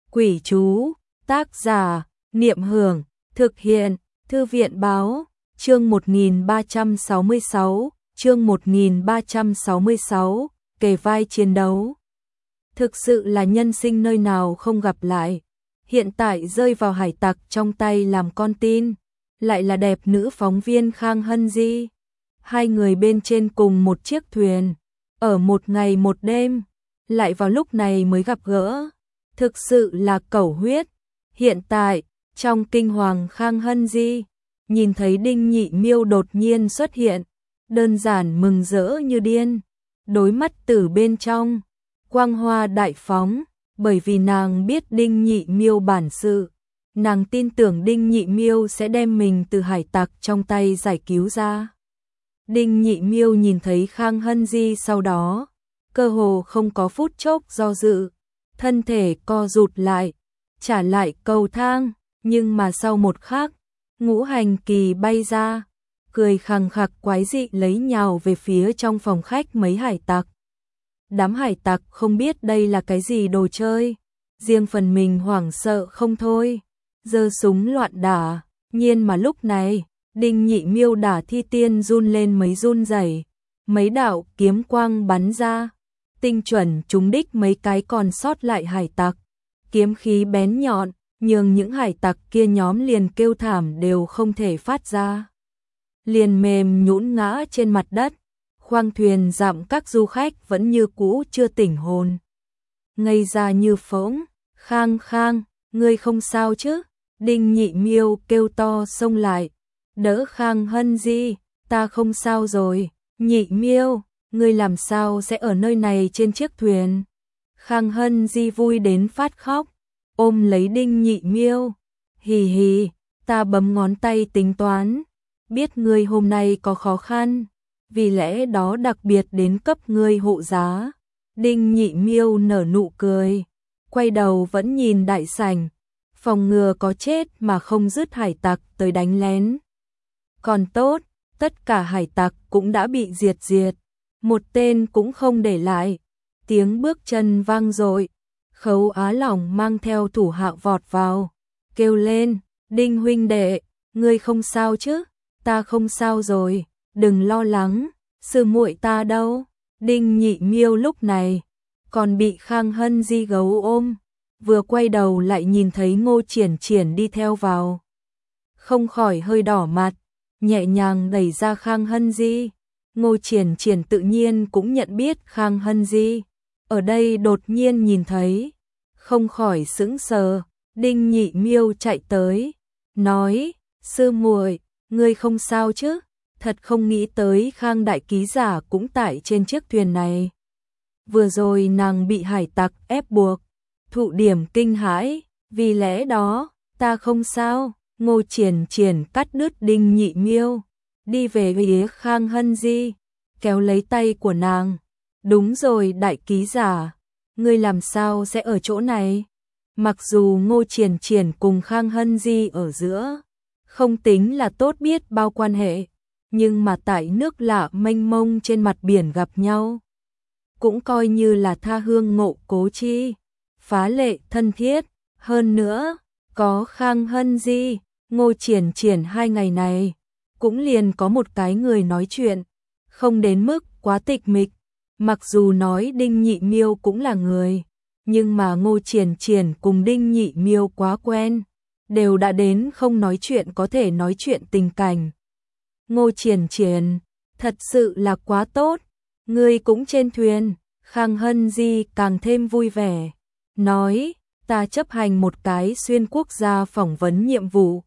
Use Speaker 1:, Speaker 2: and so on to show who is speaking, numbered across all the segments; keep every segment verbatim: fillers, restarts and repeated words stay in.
Speaker 1: Quỷ chú, tác giả, Niệm Hưởng, thực hiện, Thư viện báo, chương một nghìn ba trăm sáu mươi sáu, chương một nghìn ba trăm sáu mươi sáu, kề vai chiến đấu. Thực sự là nhân sinh nơi nào không gặp lại, hiện tại rơi vào hải tặc trong tay làm con tin, lại là đẹp nữ phóng viên Khang Hân Di. Hai người bên trên cùng một chiếc thuyền, ở một ngày một đêm, lại vào lúc này mới gặp gỡ. Thực sự là cẩu huyết. Hiện tại, trong kinh hoàng Khang Hân Di, nhìn thấy Đinh Nhị Miêu đột nhiên xuất hiện, đơn giản mừng rỡ như điên, đối mắt từ bên trong, quang hoa đại phóng, bởi vì nàng biết Đinh Nhị Miêu bản sự, nàng tin tưởng Đinh Nhị Miêu sẽ đem mình từ hải tặc trong tay giải cứu ra. Đinh Nhị Miêu nhìn thấy Khang Hân Di sau đó, cơ hồ không có phút chốc do dự, thân thể co rụt lại, trả lại cầu thang, nhưng mà sau một khắc, Ngũ Hành Kỳ bay ra, cười khằng khặc quái dị lấy nhào về phía trong phòng khách mấy hải tặc. Đám hải tặc không biết đây là cái gì đồ chơi, riêng phần mình hoảng sợ không thôi, giơ súng loạn đả, nhiên mà lúc này, Đinh Nhị Miêu đả thi tiên run lên mấy run rẩy, mấy đạo kiếm quang bắn ra, tinh chuẩn trúng đích mấy cái còn sót lại hải tặc, kiếm khí bén nhọn, nhưng những hải tặc kia nhóm liền kêu thảm đều không thể phát ra. Liền mềm nhũn ngã trên mặt đất, khoang thuyền dặm các du khách vẫn như cũ chưa tỉnh hồn. Ngây ra như phỗng, Khang Khang, ngươi không sao chứ? Đinh Nhị Miêu kêu to xông lại, đỡ Khang Hân Di, ta không sao rồi, Nhị Miêu, ngươi làm sao sẽ ở nơi này trên chiếc thuyền? Khang Hân Di vui đến phát khóc, ôm lấy Đinh Nhị Miêu, hì hì, ta bấm ngón tay tính toán, biết ngươi hôm nay có khó khăn, vì lẽ đó đặc biệt đến cấp ngươi hộ giá. Đinh Nhị Miêu nở nụ cười, quay đầu vẫn nhìn đại sảnh, phòng ngừa có chết mà không dứt hải tặc tới đánh lén. Còn tốt, tất cả hải tặc cũng đã bị diệt diệt, một tên cũng không để lại. Tiếng bước chân vang dội, Khấu Á Lỏng mang theo thủ hạ vọt vào, kêu lên, Đinh huynh đệ, ngươi không sao chứ? Ta không sao rồi, đừng lo lắng, sư muội ta đâu? Đinh Nhị Miêu lúc này còn bị Khang Hân Di gấu ôm, vừa quay đầu lại nhìn thấy Ngô Triển Triển đi theo vào, không khỏi hơi đỏ mặt, nhẹ nhàng đẩy ra Khang Hân Di. Ngô Triển Triển tự nhiên cũng nhận biết Khang Hân Di, ở đây đột nhiên nhìn thấy, không khỏi sững sờ. Đinh Nhị Miêu chạy tới, nói, sư muội, ngươi không sao chứ? Thật không nghĩ tới Khang đại ký giả cũng tại trên chiếc thuyền này. Vừa rồi nàng bị hải tặc ép buộc, thụ điểm kinh hãi, vì lẽ đó, ta không sao. Ngô Triển Triển cắt đứt Đinh Nhị Miêu, đi về phía Khang Hân Di, kéo lấy tay của nàng. Đúng rồi đại ký giả, ngươi làm sao sẽ ở chỗ này? Mặc dù Ngô Triển Triển cùng Khang Hân Di ở giữa, không tính là tốt biết bao quan hệ, nhưng mà tại nước lạ mênh mông trên mặt biển gặp nhau, cũng coi như là tha hương ngộ cố chi, phá lệ thân thiết. Hơn nữa, có Khang Hân Di, Ngô Triển Triển hai ngày này, cũng liền có một cái người nói chuyện, không đến mức quá tịch mịch. Mặc dù nói Đinh Nhị Miêu cũng là người, nhưng mà Ngô Triển Triển cùng Đinh Nhị Miêu quá quen, đều đã đến không nói chuyện có thể nói chuyện tình cảnh. Ngô Triển Triển, thật sự là quá tốt, ngươi cũng trên thuyền. Khang Hân Di càng thêm vui vẻ, nói, ta chấp hành một cái xuyên quốc gia phỏng vấn nhiệm vụ.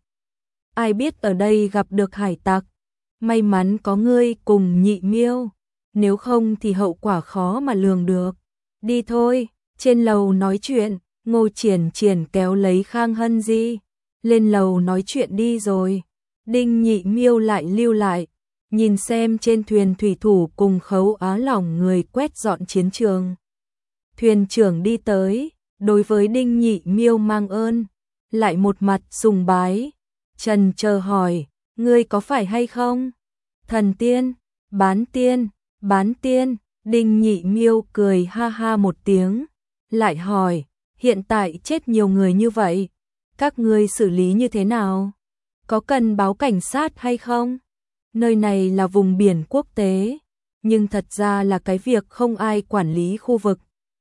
Speaker 1: Ai biết ở đây gặp được hải tặc, may mắn có ngươi cùng Nhị Miêu, nếu không thì hậu quả khó mà lường được. Đi thôi, trên lầu nói chuyện. Ngô Triển Triển kéo lấy Khang Hân Di, lên lầu nói chuyện đi rồi. Đinh Nhị Miêu lại lưu lại, nhìn xem trên thuyền thủy thủ cùng Khấu Á Lỏng người quét dọn chiến trường. Thuyền trưởng đi tới, đối với Đinh Nhị Miêu mang ơn, lại một mặt sùng bái, trần chờ hỏi, ngươi có phải hay không? Thần tiên, bán tiên, bán tiên. Đinh Nhị Miêu cười ha ha một tiếng, lại hỏi, hiện tại chết nhiều người như vậy, các ngươi xử lý như thế nào? Có cần báo cảnh sát hay không? Nơi này là vùng biển quốc tế, nhưng thật ra là cái việc không ai quản lý khu vực.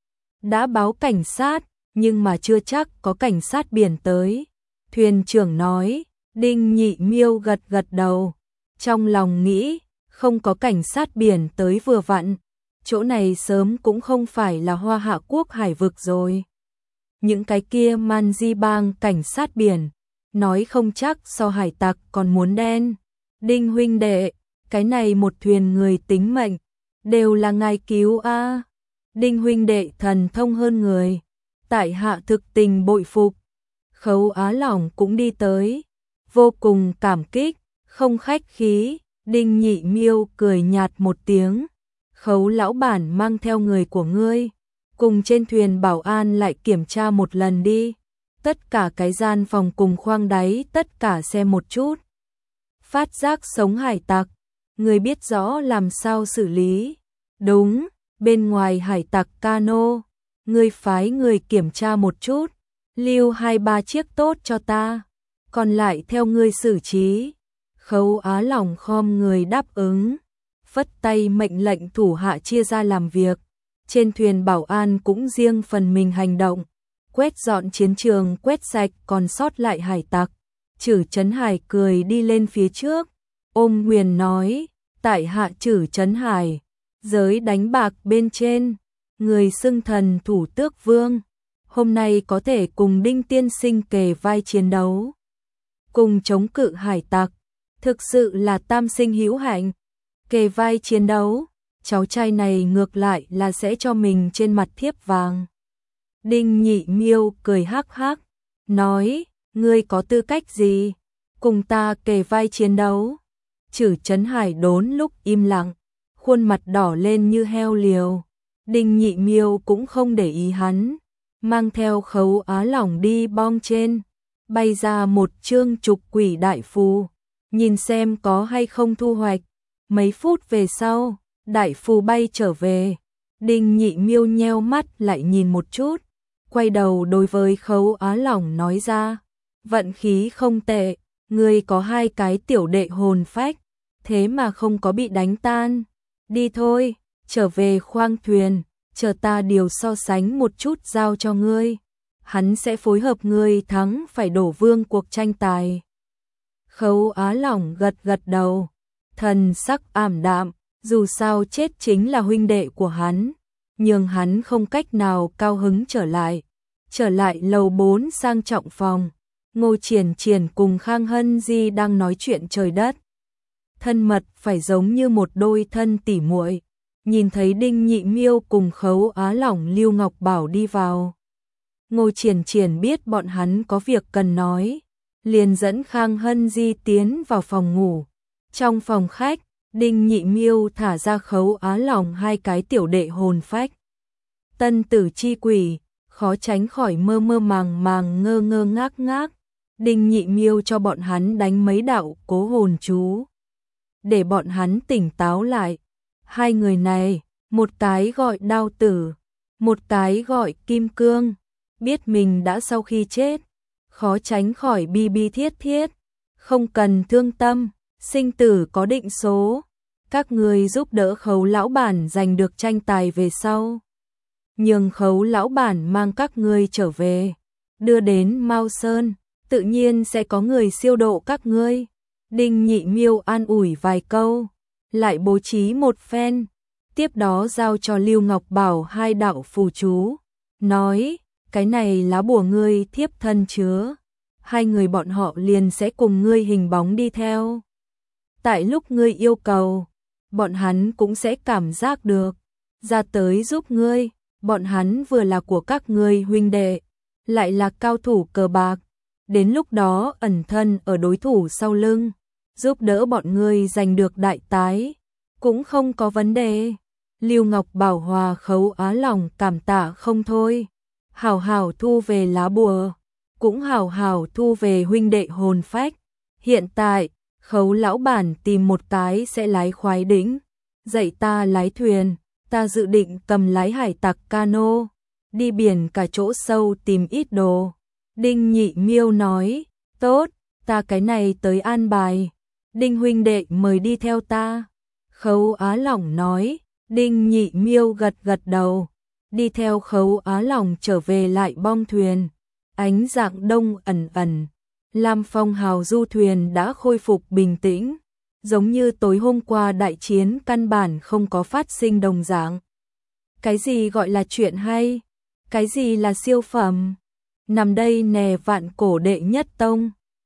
Speaker 1: Đã báo cảnh sát, nhưng mà chưa chắc có cảnh sát biển tới. Thuyền trưởng nói, Đinh Nhị Miêu gật gật đầu, trong lòng nghĩ, không có cảnh sát biển tới vừa vặn, chỗ này sớm cũng không phải là Hoa Hạ quốc hải vực rồi. Những cái kia man di bang cảnh sát biển, nói không chắc so hải tặc còn muốn đen. Đinh huynh đệ, cái này một thuyền người tính mệnh, đều là ngài cứu a. À. Đinh huynh đệ thần thông hơn người, tại hạ thực tình bội phục. Khấu Á Lỏng cũng đi tới, vô cùng cảm kích, không khách khí. Đinh Nhị Miêu cười nhạt một tiếng, Khấu lão bản mang theo người của ngươi, cùng trên thuyền bảo an lại kiểm tra một lần đi, tất cả cái gian phòng cùng khoang đáy tất cả xem một chút. Phát giác sống hải tặc, người biết rõ làm sao xử lý. Đúng, bên ngoài hải tặc cano, người phái người kiểm tra một chút, lưu hai ba chiếc tốt cho ta, còn lại theo ngươi xử trí. Khấu Á Lỏng khom người đáp ứng, phất tay mệnh lệnh thủ hạ chia ra làm việc. Trên thuyền bảo an cũng riêng phần mình hành động, quét dọn chiến trường, quét sạch còn sót lại hải tặc. Chử Chấn Hải cười đi lên phía trước, ôm quyền nói, tại hạ Chử Chấn Hải, giới đánh bạc bên trên, người xưng thần thủ tước vương, hôm nay có thể cùng Đinh tiên sinh kề vai chiến đấu, cùng chống cự hải tặc, thực sự là tam sinh hữu hạnh. Kề vai chiến đấu, cháu trai này ngược lại là sẽ cho mình trên mặt thiếp vàng. Đinh Nhị Miêu cười hắc hắc, nói, ngươi có tư cách gì, cùng ta kề vai chiến đấu. Chử Chấn Hải đốn lúc im lặng, khuôn mặt đỏ lên như heo liều. Đinh Nhị Miêu cũng không để ý hắn, mang theo Khấu Á Lỏng đi bong trên, bay ra một chương trục quỷ đại phù, nhìn xem có hay không thu hoạch. Mấy phút về sau, đại phù bay trở về, Đinh Nhị Miêu nheo mắt lại nhìn một chút, quay đầu đối với Khấu Á Lỏng nói ra, vận khí không tệ, ngươi có hai cái tiểu đệ hồn phách, thế mà không có bị đánh tan. Đi thôi, trở về khoang thuyền, chờ ta điều so sánh một chút giao cho ngươi, hắn sẽ phối hợp ngươi thắng phải đổ vương cuộc tranh tài. Khấu Á Lỏng gật gật đầu, thần sắc ảm đạm, dù sao chết chính là huynh đệ của hắn, nhưng hắn không cách nào cao hứng trở lại. Trở lại lầu bốn sang trọng phòng, Ngô Triển Triển cùng Khang Hân Di đang nói chuyện trời đất. Thân mật phải giống như một đôi thân tỉ muội. Nhìn thấy Đinh Nhị Miêu cùng Khấu Á Lỏng Lưu Ngọc Bảo đi vào, Ngô Triển Triển biết bọn hắn có việc cần nói, liền dẫn Khang Hân Di tiến vào phòng ngủ. Trong phòng khách, Đinh Nhị Miêu thả ra Khấu Á Lỏng hai cái tiểu đệ hồn phách. Tân tử chi quỷ, khó tránh khỏi mơ mơ màng màng ngơ ngơ ngác ngác. Đinh Nhị Miêu cho bọn hắn đánh mấy đạo cố hồn chú, để bọn hắn tỉnh táo lại. Hai người này, một cái gọi Đao Tử, một cái gọi Kim Cương, biết mình đã sau khi chết, khó tránh khỏi bi bi thiết thiết. Không cần thương tâm, sinh tử có định số. Các người giúp đỡ Khấu lão bản giành được tranh tài về sau, nhường Khấu lão bản mang các ngươi trở về, đưa đến Mao Sơn, tự nhiên sẽ có người siêu độ các ngươi. Đinh Nhị Miêu an ủi vài câu, lại bố trí một phen, tiếp đó giao cho Lưu Ngọc Bảo hai đạo phù chú, nói, cái này lá bùa ngươi thiếp thân chứa, hai người bọn họ liền sẽ cùng ngươi hình bóng đi theo. Tại lúc ngươi yêu cầu, bọn hắn cũng sẽ cảm giác được, ra tới giúp ngươi. Bọn hắn vừa là của các ngươi huynh đệ, lại là cao thủ cờ bạc, đến lúc đó ẩn thân ở đối thủ sau lưng, giúp đỡ bọn ngươi giành được đại tái, cũng không có vấn đề. Lưu Ngọc Bảo hòa Khấu Á Lỏng cảm tạ không thôi, hảo hảo thu về lá bùa, cũng hảo hảo thu về huynh đệ hồn phách. Hiện tại, Khấu lão bản tìm một cái sẽ lái khoái đĩnh, dạy ta lái thuyền. Ta dự định cầm lái hải tặc cano, đi biển cả chỗ sâu tìm ít đồ. Đinh Nhị Miêu nói, tốt, ta cái này tới an bài. Đinh huynh đệ mời đi theo ta. Khấu Á Lỏng nói, Đinh Nhị Miêu gật gật đầu, đi theo Khấu Á Lỏng trở về lại bong thuyền. Ánh dạng đông ẩn ẩn, Lam Phong hào du thuyền đã khôi phục bình tĩnh, giống như tối hôm qua đại chiến căn bản không có phát sinh đồng dạng. Cái gì gọi là chuyện hay? Cái gì là siêu phẩm? Nằm đây nè vạn cổ đệ nhất tông.